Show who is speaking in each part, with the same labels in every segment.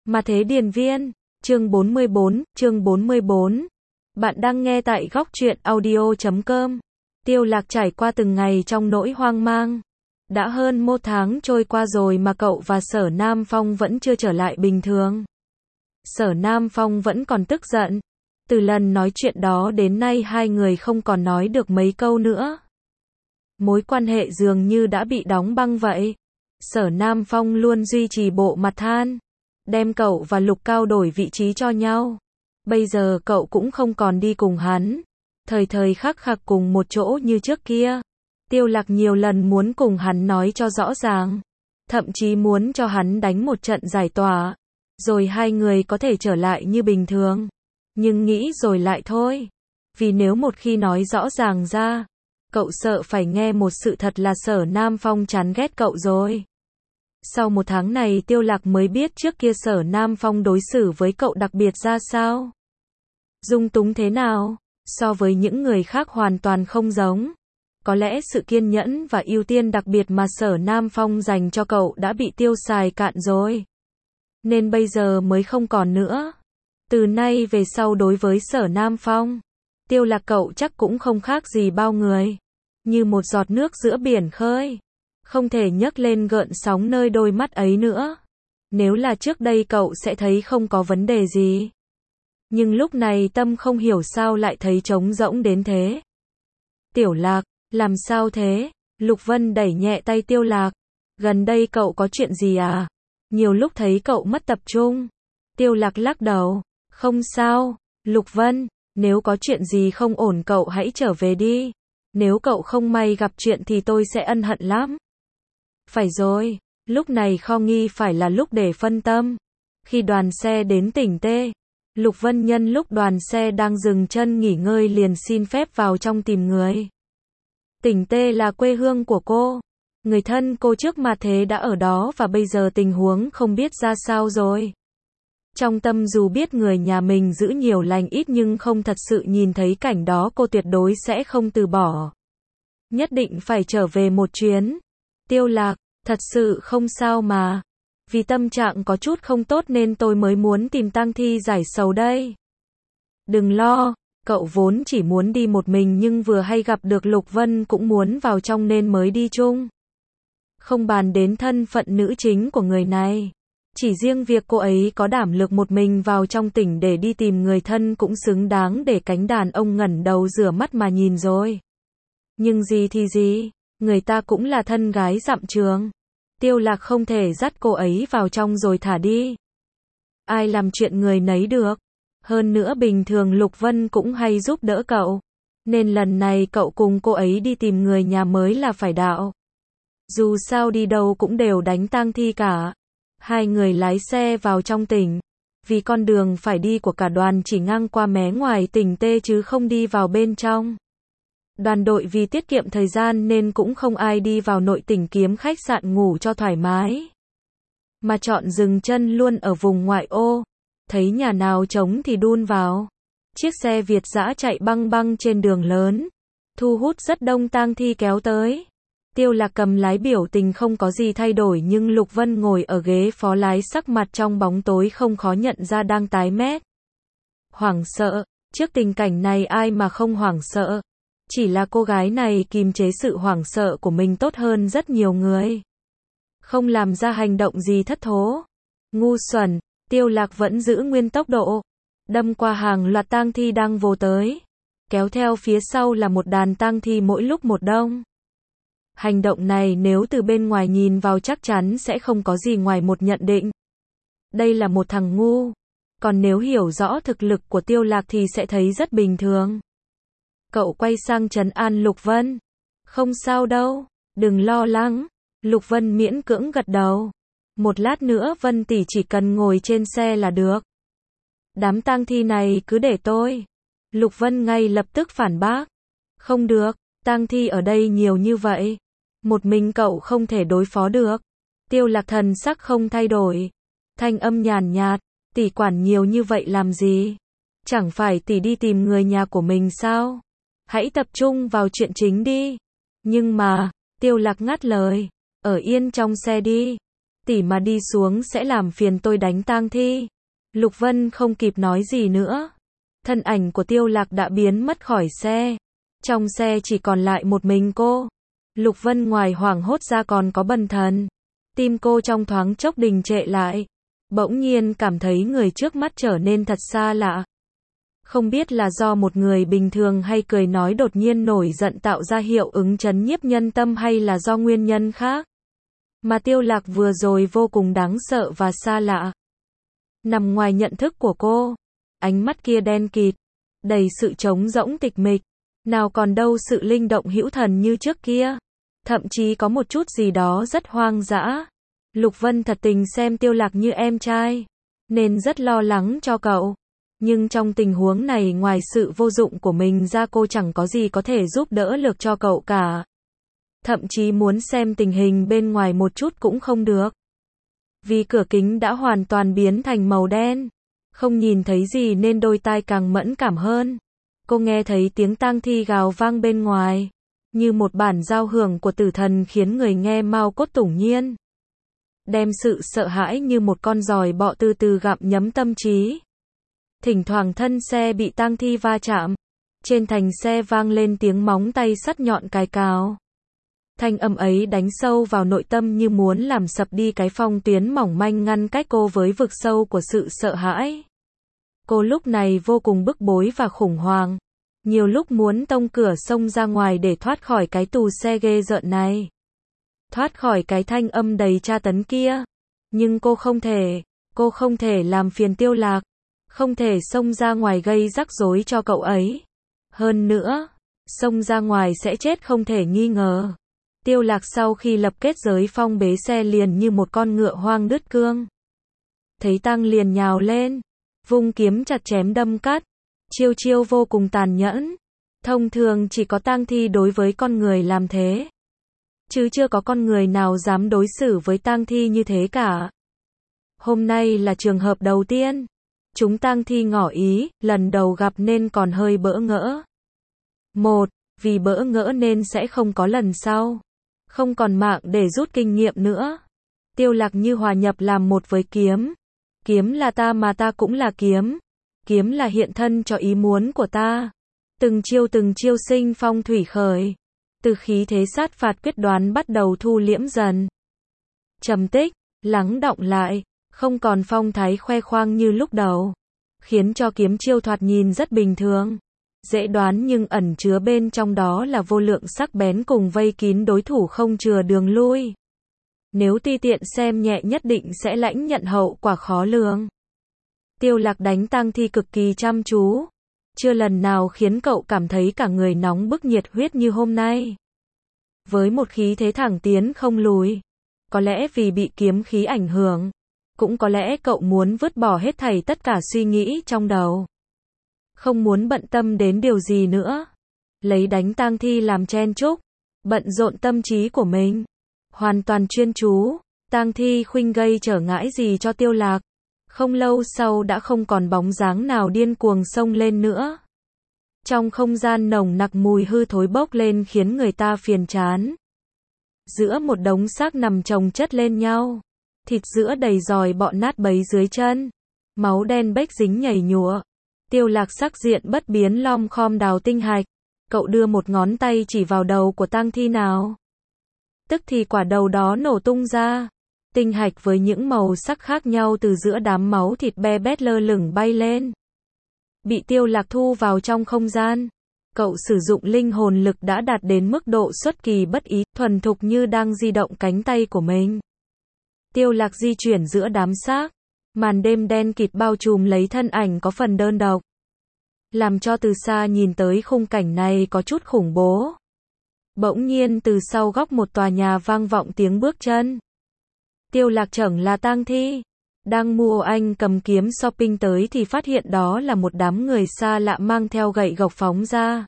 Speaker 1: Mà thế điền viên, chương 44. Bạn đang nghe tại góc truyện audio.com. Tiêu Lạc trải qua từng ngày trong nỗi hoang mang. Đã hơn 1 tháng trôi qua rồi mà cậu và Sở Nam Phong vẫn chưa trở lại bình thường. Sở Nam Phong vẫn còn tức giận. Từ lần nói chuyện đó đến nay hai người không còn nói được mấy câu nữa. Mối quan hệ dường như đã bị đóng băng vậy. Sở Nam Phong luôn duy trì bộ mặt than, đem cậu và Lục Cao đổi vị trí cho nhau. Bây giờ cậu cũng không còn đi cùng hắn, thời khắc khắc cùng một chỗ như trước kia. Tiêu Lạc nhiều lần muốn cùng hắn nói cho rõ ràng, thậm chí muốn cho hắn đánh một trận giải tỏa, rồi hai người có thể trở lại như bình thường. Nhưng nghĩ rồi lại thôi, vì nếu một khi nói rõ ràng ra, cậu sợ phải nghe một sự thật là Sở Nam Phong chán ghét cậu rồi. Sau 1 tháng này Tiêu Lạc mới biết trước kia Sở Nam Phong đối xử với cậu đặc biệt ra sao. Dung túng thế nào, so với những người khác hoàn toàn không giống. Có lẽ sự kiên nhẫn và ưu tiên đặc biệt mà Sở Nam Phong dành cho cậu đã bị tiêu xài cạn rồi. Nên bây giờ mới không còn nữa. Từ nay về sau đối với Sở Nam Phong, Tiêu Lạc cậu chắc cũng không khác gì bao người. Như một giọt nước giữa biển khơi, không thể nhấc lên gợn sóng nơi đôi mắt ấy nữa. Nếu là trước đây cậu sẽ thấy không có vấn đề gì. Nhưng lúc này tâm không hiểu sao lại thấy trống rỗng đến thế. Tiểu Lạc, làm sao thế? Lục Vân đẩy nhẹ tay Tiêu Lạc. Gần đây cậu có chuyện gì à? Nhiều lúc thấy cậu mất tập trung. Tiêu Lạc lắc đầu. Không sao, Lục Vân, nếu có chuyện gì không ổn cậu hãy trở về đi. Nếu cậu không may gặp chuyện thì tôi sẽ ân hận lắm. Phải rồi, lúc này Kho nghi phải là lúc để phân tâm. Khi đoàn xe đến tỉnh T, Lục Vân nhân lúc đoàn xe đang dừng chân nghỉ ngơi liền xin phép vào trong tìm người. Tỉnh T là quê hương của cô. Người thân cô trước mà thế đã ở đó và bây giờ tình huống không biết ra sao rồi. Trong tâm dù biết người nhà mình giữ nhiều lành ít nhưng không thật sự nhìn thấy cảnh đó cô tuyệt đối sẽ không từ bỏ. Nhất định phải trở về một chuyến. Tiêu Lạc, thật sự không sao mà. Vì tâm trạng có chút không tốt nên tôi mới muốn tìm tang thi giải sầu đây. Đừng lo, cậu vốn chỉ muốn đi một mình nhưng vừa hay gặp được Lục Vân cũng muốn vào trong nên mới đi chung. Không bàn đến thân phận nữ chính của người này. Chỉ riêng việc cô ấy có đảm lực một mình vào trong tỉnh để đi tìm người thân cũng xứng đáng để cánh đàn ông ngẩng đầu rửa mắt mà nhìn rồi. Nhưng gì thì gì, người ta cũng là thân gái dặm trường. Tiêu Lạc không thể dắt cô ấy vào trong rồi thả đi. Ai làm chuyện người nấy được. Hơn nữa bình thường Lục Vân cũng hay giúp đỡ cậu. Nên lần này cậu cùng cô ấy đi tìm người nhà mới là phải đạo. Dù sao đi đâu cũng đều đánh tang thi cả. Hai người lái xe vào trong tỉnh. Vì con đường phải đi của cả đoàn chỉ ngang qua mé ngoài tỉnh T chứ không đi vào bên trong. Đoàn đội vì tiết kiệm thời gian nên cũng không ai đi vào nội tỉnh kiếm khách sạn ngủ cho thoải mái. Mà chọn dừng chân luôn ở vùng ngoại ô. Thấy nhà nào trống thì đun vào. Chiếc xe Việt dã chạy băng băng trên đường lớn. Thu hút rất đông tang thi kéo tới. Tiêu Lạc cầm lái biểu tình không có gì thay đổi nhưng Lục Vân ngồi ở ghế phó lái sắc mặt trong bóng tối không khó nhận ra đang tái mét. Hoảng sợ, trước tình cảnh này ai mà không hoảng sợ. Chỉ là cô gái này kìm chế sự hoảng sợ của mình tốt hơn rất nhiều người. Không làm ra hành động gì thất thố. Ngu xuẩn, Tiêu Lạc vẫn giữ nguyên tốc độ. Đâm qua hàng loạt tang thi đang vồ tới. Kéo theo phía sau là một đàn tang thi mỗi lúc một đông. Hành động này nếu từ bên ngoài nhìn vào chắc chắn sẽ không có gì ngoài một nhận định. Đây là một thằng ngu. Còn nếu hiểu rõ thực lực của Tiêu Lạc thì sẽ thấy rất bình thường. Cậu quay sang trấn an Lục Vân. Không sao đâu, đừng lo lắng. Lục Vân miễn cưỡng gật đầu. Một lát nữa Vân tỷ chỉ cần ngồi trên xe là được. Đám tang thi này cứ để tôi. Lục Vân ngay lập tức phản bác. Không được, tang thi ở đây nhiều như vậy. Một mình cậu không thể đối phó được. Tiêu Lạc thần sắc không thay đổi. Thanh âm nhàn nhạt, tỷ quản nhiều như vậy làm gì? Chẳng phải tỷ đi tìm người nhà của mình sao? Hãy tập trung vào chuyện chính đi. Nhưng mà, Tiêu Lạc ngắt lời. Ở yên trong xe đi. tỷ mà đi xuống sẽ làm phiền tôi đánh tang thi. Lục Vân không kịp nói gì nữa. Thân ảnh của Tiêu Lạc đã biến mất khỏi xe. Trong xe chỉ còn lại một mình cô. Lục Vân ngoài hoảng hốt ra còn có bần thần. Tim cô trong thoáng chốc đình trệ lại. Bỗng nhiên cảm thấy người trước mắt trở nên thật xa lạ. Không biết là do một người bình thường hay cười nói đột nhiên nổi giận tạo ra hiệu ứng chấn nhiếp nhân tâm hay là do nguyên nhân khác. Mà Tiêu Lạc vừa rồi vô cùng đáng sợ và xa lạ. Nằm ngoài nhận thức của cô. Ánh mắt kia đen kịt. Đầy sự trống rỗng tịch mịch. Nào còn đâu sự linh động hữu thần như trước kia. Thậm chí có một chút gì đó rất hoang dã. Lục Vân thật tình xem Tiêu Lạc như em trai. Nên rất lo lắng cho cậu. Nhưng trong tình huống này ngoài sự vô dụng của mình ra cô chẳng có gì có thể giúp đỡ được cho cậu cả. Thậm chí muốn xem tình hình bên ngoài một chút cũng không được. Vì cửa kính đã hoàn toàn biến thành màu đen. Không nhìn thấy gì nên đôi tai càng mẫn cảm hơn. Cô nghe thấy tiếng tang thi gào vang bên ngoài. Như một bản giao hưởng của tử thần khiến người nghe mau cốt tủng nhiên. Đem sự sợ hãi như một con giòi bọ từ từ gặm nhấm tâm trí. Thỉnh thoảng thân xe bị tang thi va chạm. Trên thành xe vang lên tiếng móng tay sắt nhọn cài cào. Thanh âm ấy đánh sâu vào nội tâm như muốn làm sập đi cái phong tuyến mỏng manh ngăn cách cô với vực sâu của sự sợ hãi. Cô lúc này vô cùng bức bối và khủng hoảng. Nhiều lúc muốn tông cửa xông ra ngoài để thoát khỏi cái tù xe ghê rợn này. Thoát khỏi cái thanh âm đầy tra tấn kia. Nhưng cô không thể làm phiền Tiêu Lạc. Không thể xông ra ngoài gây rắc rối cho cậu ấy. Hơn nữa, xông ra ngoài sẽ chết không thể nghi ngờ. Tiêu Lạc sau khi lập kết giới phong bế xe liền như một con ngựa hoang đứt cương. Thấy Tăng liền nhào lên, vung kiếm chặt chém đâm cắt, chiêu vô cùng tàn nhẫn. Thông thường chỉ có tang thi đối với con người làm thế. Chứ chưa có con người nào dám đối xử với tang thi như thế cả. Hôm nay là trường hợp đầu tiên. Chúng tang thi ngỏ ý, lần đầu gặp nên còn hơi bỡ ngỡ. Vì bỡ ngỡ nên sẽ không có lần sau. Không còn mạng để rút kinh nghiệm nữa. Tiêu Lạc như hòa nhập làm một với kiếm. Kiếm là ta mà ta cũng là kiếm. Kiếm là hiện thân cho ý muốn của ta. Từng chiêu sinh phong thủy khởi. Từ khí thế sát phạt quyết đoán bắt đầu thu liễm dần. Trầm tích, lắng đọng lại. Không còn phong thái khoe khoang như lúc đầu. Khiến cho kiếm chiêu thoạt nhìn rất bình thường. Dễ đoán nhưng ẩn chứa bên trong đó là vô lượng sắc bén cùng vây kín đối thủ không chừa đường lui. Nếu tùy tiện xem nhẹ nhất định sẽ lãnh nhận hậu quả khó lường. Tiêu Lạc đánh tang thi cực kỳ chăm chú. Chưa lần nào khiến cậu cảm thấy cả người nóng bức nhiệt huyết như hôm nay. Với một khí thế thẳng tiến không lùi. Có lẽ vì bị kiếm khí ảnh hưởng. Cũng có lẽ cậu muốn vứt bỏ hết thảy tất cả suy nghĩ trong đầu. Không muốn bận tâm đến điều gì nữa. Lấy đánh tang thi làm chen chúc. Bận rộn tâm trí của mình. Hoàn toàn chuyên chú. Tang thi khuynh gây trở ngại gì cho Tiêu Lạc. Không lâu sau đã không còn bóng dáng nào điên cuồng xông lên nữa. Trong không gian nồng nặc mùi hư thối bốc lên khiến người ta phiền chán. Giữa một đống xác nằm chồng chất lên nhau. Thịt giữa đầy giòi bọ nát bấy dưới chân. Máu đen bếch dính nhảy nhụa. Tiêu Lạc sắc diện bất biến lom khom đào tinh hạch. Cậu đưa một ngón tay chỉ vào đầu của tang thi nào. Tức thì quả đầu đó nổ tung ra. Tinh hạch với những màu sắc khác nhau từ giữa đám máu thịt be bét lơ lửng bay lên. Bị Tiêu Lạc thu vào trong không gian. Cậu sử dụng linh hồn lực đã đạt đến mức độ xuất kỳ bất ý, thuần thục như đang di động cánh tay của mình. Tiêu Lạc di chuyển giữa đám xác. Màn đêm đen kịt bao trùm lấy thân ảnh có phần đơn độc. Làm cho từ xa nhìn tới khung cảnh này có chút khủng bố. Bỗng nhiên từ sau góc một tòa nhà vang vọng tiếng bước chân. Tiêu Lạc chẳng là tang thi. Đang mua anh cầm kiếm shopping tới thì phát hiện đó là một đám người xa lạ mang theo gậy gộc phóng ra.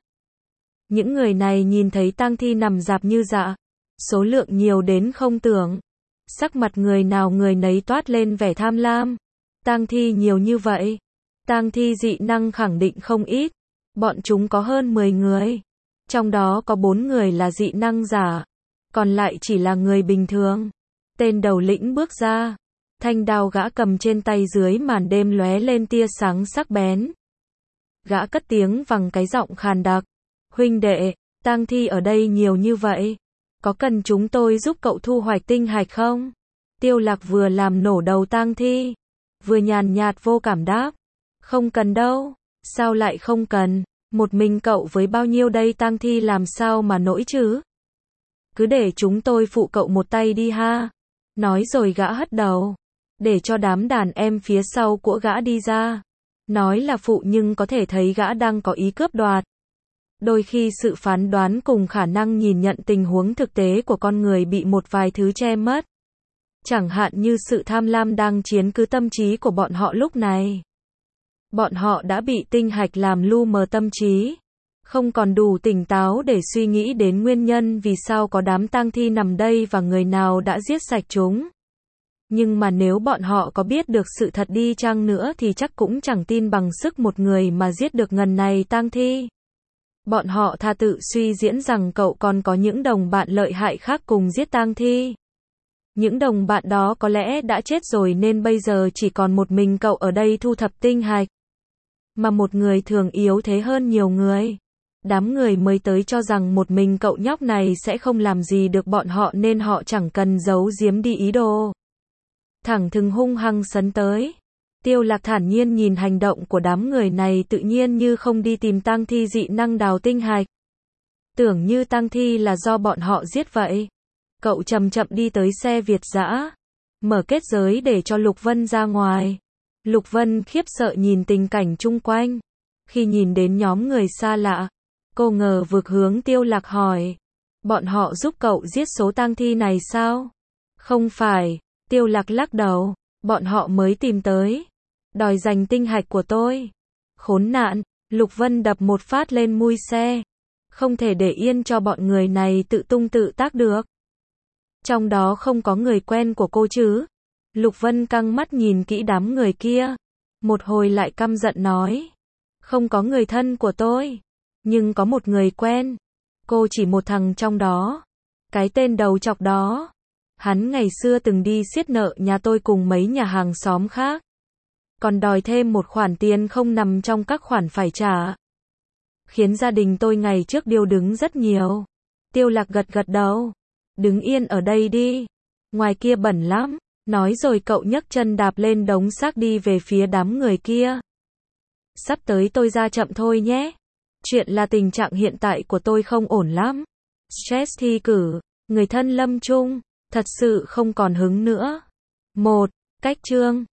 Speaker 1: Những người này nhìn thấy tang thi nằm rạp như dạ. Số lượng nhiều đến không tưởng. Sắc mặt người nào người nấy toát lên vẻ tham lam. Tang thi nhiều như vậy. Tang thi dị năng khẳng định không ít. Bọn chúng có hơn 10 người. Trong đó có 4 người là dị năng giả. Còn lại chỉ là người bình thường. Tên đầu lĩnh bước ra. Thanh đao gã cầm trên tay dưới màn đêm lóe lên tia sáng sắc bén. Gã cất tiếng bằng cái giọng khàn đặc. Huynh đệ, tang thi ở đây nhiều như vậy. Có cần chúng tôi giúp cậu thu hoạch tinh hạch không? Tiêu Lạc vừa làm nổ đầu tang thi, vừa nhàn nhạt vô cảm đáp. Không cần đâu. Sao lại không cần? Một mình cậu với bao nhiêu đây tang thi làm sao mà nổi chứ? Cứ để chúng tôi phụ cậu một tay đi ha. Nói rồi gã hất đầu, để cho đám đàn em phía sau của gã đi ra. Nói là phụ nhưng có thể thấy gã đang có ý cướp đoạt. Đôi khi sự phán đoán cùng khả năng nhìn nhận tình huống thực tế của con người bị một vài thứ che mất. Chẳng hạn như sự tham lam đang chiếm cứ tâm trí của bọn họ lúc này. Bọn họ đã bị tinh hạch làm lu mờ tâm trí, không còn đủ tỉnh táo để suy nghĩ đến nguyên nhân vì sao có đám tang thi nằm đây và người nào đã giết sạch chúng. Nhưng mà nếu bọn họ có biết được sự thật đi chăng nữa thì chắc cũng chẳng tin bằng sức một người mà giết được ngần này tang thi. Bọn họ tha tự suy diễn rằng cậu còn có những đồng bạn lợi hại khác cùng giết tang thi. Những đồng bạn đó có lẽ đã chết rồi nên bây giờ chỉ còn một mình cậu ở đây thu thập tinh hạch. Mà một người thường yếu thế hơn nhiều người. Đám người mới tới cho rằng một mình cậu nhóc này sẽ không làm gì được bọn họ nên họ chẳng cần giấu giếm đi ý đồ. Thẳng thừng hung hăng sấn tới. Tiêu Lạc thản nhiên nhìn hành động của đám người này tự nhiên như không đi tìm tang thi dị năng đào tinh hạch. Tưởng như tang thi là do bọn họ giết vậy. Cậu chậm chậm đi tới xe Việt dã, mở kết giới để cho Lục Vân ra ngoài. Lục Vân khiếp sợ nhìn tình cảnh chung quanh. Khi nhìn đến nhóm người xa lạ, cô ngờ vực hướng Tiêu Lạc hỏi. Bọn họ giúp cậu giết số tang thi này sao? Không phải, Tiêu Lạc lắc đầu, bọn họ mới tìm tới. Đòi giành tinh hạch của tôi. Khốn nạn, Lục Vân đập một phát lên mui xe. Không thể để yên cho bọn người này tự tung tự tác được. Trong đó không có người quen của cô chứ? Lục Vân căng mắt nhìn kỹ đám người kia. Một hồi lại căm giận nói. Không có người thân của tôi. Nhưng có một người quen. Cô chỉ một thằng trong đó. Cái tên đầu chọc đó. Hắn ngày xưa từng đi xiết nợ nhà tôi cùng mấy nhà hàng xóm khác. Còn đòi thêm một khoản tiền không nằm trong các khoản phải trả. Khiến gia đình tôi ngày trước điêu đứng rất nhiều. Tiêu Lạc gật gật đầu. Đứng yên ở đây đi. Ngoài kia bẩn lắm. Nói rồi cậu nhấc chân đạp lên đống xác đi về phía đám người kia. Sắp tới tôi ra chậm thôi nhé. Chuyện là tình trạng hiện tại của tôi không ổn lắm. Stress thi cử, người thân lâm chung, thật sự không còn hứng nữa. 1. Cách chương